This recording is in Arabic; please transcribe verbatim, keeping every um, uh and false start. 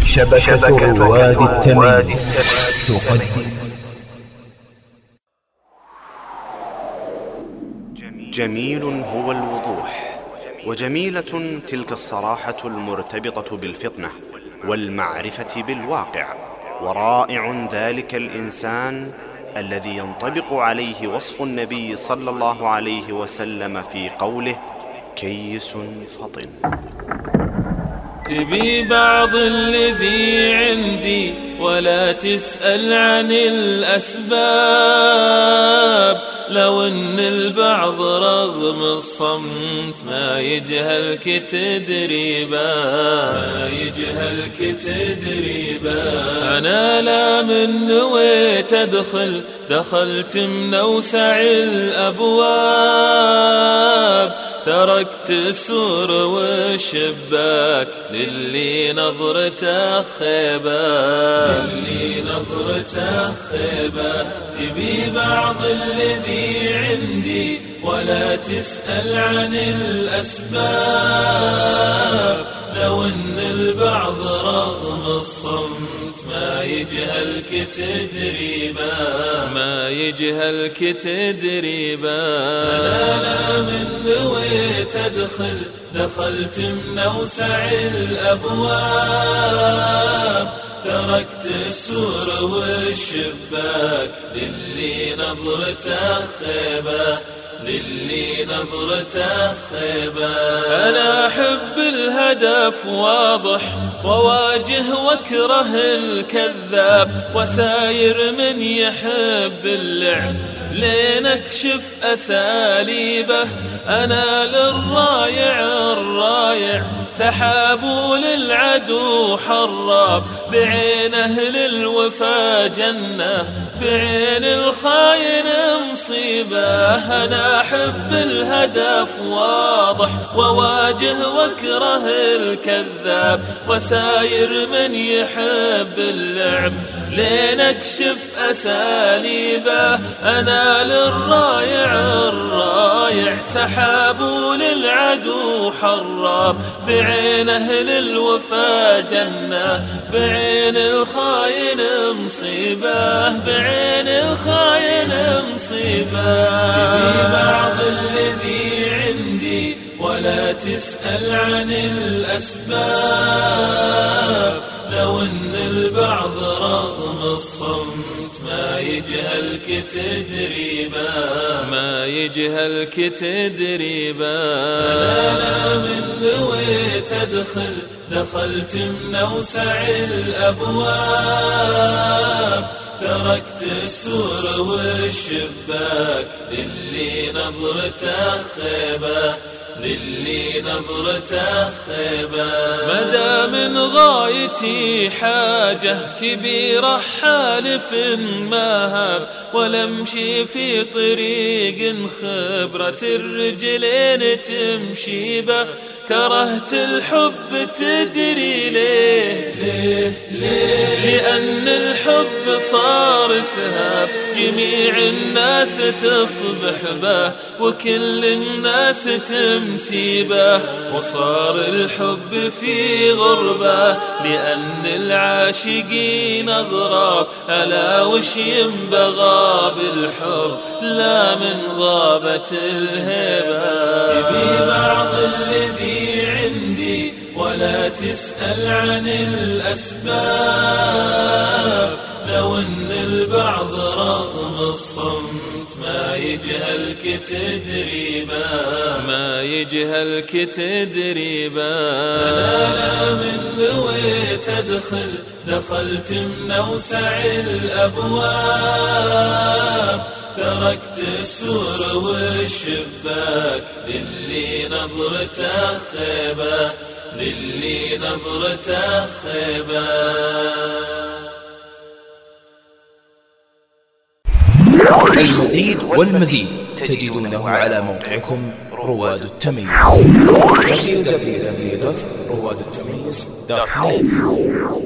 شبكة رواد التمييز تقدم. جميل هو الوضوح، وجميلة تلك الصراحة المرتبطة بالفطنة والمعرفة بالواقع، ورائع ذلك الإنسان الذي ينطبق عليه وصف النبي صلى الله عليه وسلم في قوله: كيس فطن. تبي بعض الذي عندي ولا تسأل عن الأسباب، لو ان البعض رغم الصمت ما يجهلك تدريبا، ما يجهلك تدريبا. انا لا من نويت ادخل، دخلت من اوسع الابواب، تركت السور والشباك للي نظرته خيبة، للي نظرته خيبة. تبي بعض الذي عندي ولا تسأل عن الأسباب، لو ان البعض رغم الصمت ما يجهلك تدريبا، ما يجهلك تدريبا. أنا لا من نويت أدخل، دخلت من أوسع الأبواب، تركت السور والشباك للي نظرته خيبة، للي نظرته خيبة. أنا أحب الهدف واضح وواجه واكره الكذاب، وساير من يحب اللعب لنكشف أساليبه. أنا للرايع الرايع سحاب للعدو حراب، بعينه للوفا جنة، بعين الخاين مصيبة. أنا أحب الهدف واضح وواجه واكره الكذاب، وساير من يحب اللعب لنكشف أساليبه. أنا للرايع الرايع سحاب للعدو حراب، بعينه للوفا جنة، بعين الخاين مصيبة، بعين الخاين مصيبة. تبي بعض الذي عندي ولا تسأل عن الأسباب، لو ان البعض رغم الصمت ما يجهلك تدريبا، ما يجهلك تدريبا. أنا لا من نويت أدخل، دخلت من أوسع الأبواب، تركت السور والشباك للي نظرته خيبة، للي نظرته خيبة. مدى من غايتي حاجة كبيرة حالف ما هاب، ولمشي في طريق خبرة الرجلين تمشي به. كرهت الحب تدري ليه؟ ليه ليه؟ لأن الحب صار سهاب، جميع الناس تصبح به، وكل الناس تمسي به. وصار الحب في غربة، لأن العاشقين أغراب. ألا وش ينبغى بالحب لا من غابة الهبة. تبي بعض الذي عندي ولا تسأل عن الأسباب، لو ان البعض رغم الصمت ما يجهلك تدريبا، ما يجهلك تدريبا. أنا لا من نويت أدخل، دخلت من أوسع الأبواب، تركت السور والشباك للي نظرته خيبة، للي نظرته خيبة. المزيد والمزيد تجدونه على موقعكم رواد التمييز دبليو دبليو دبليو دوت رواد التمييز دوت نت.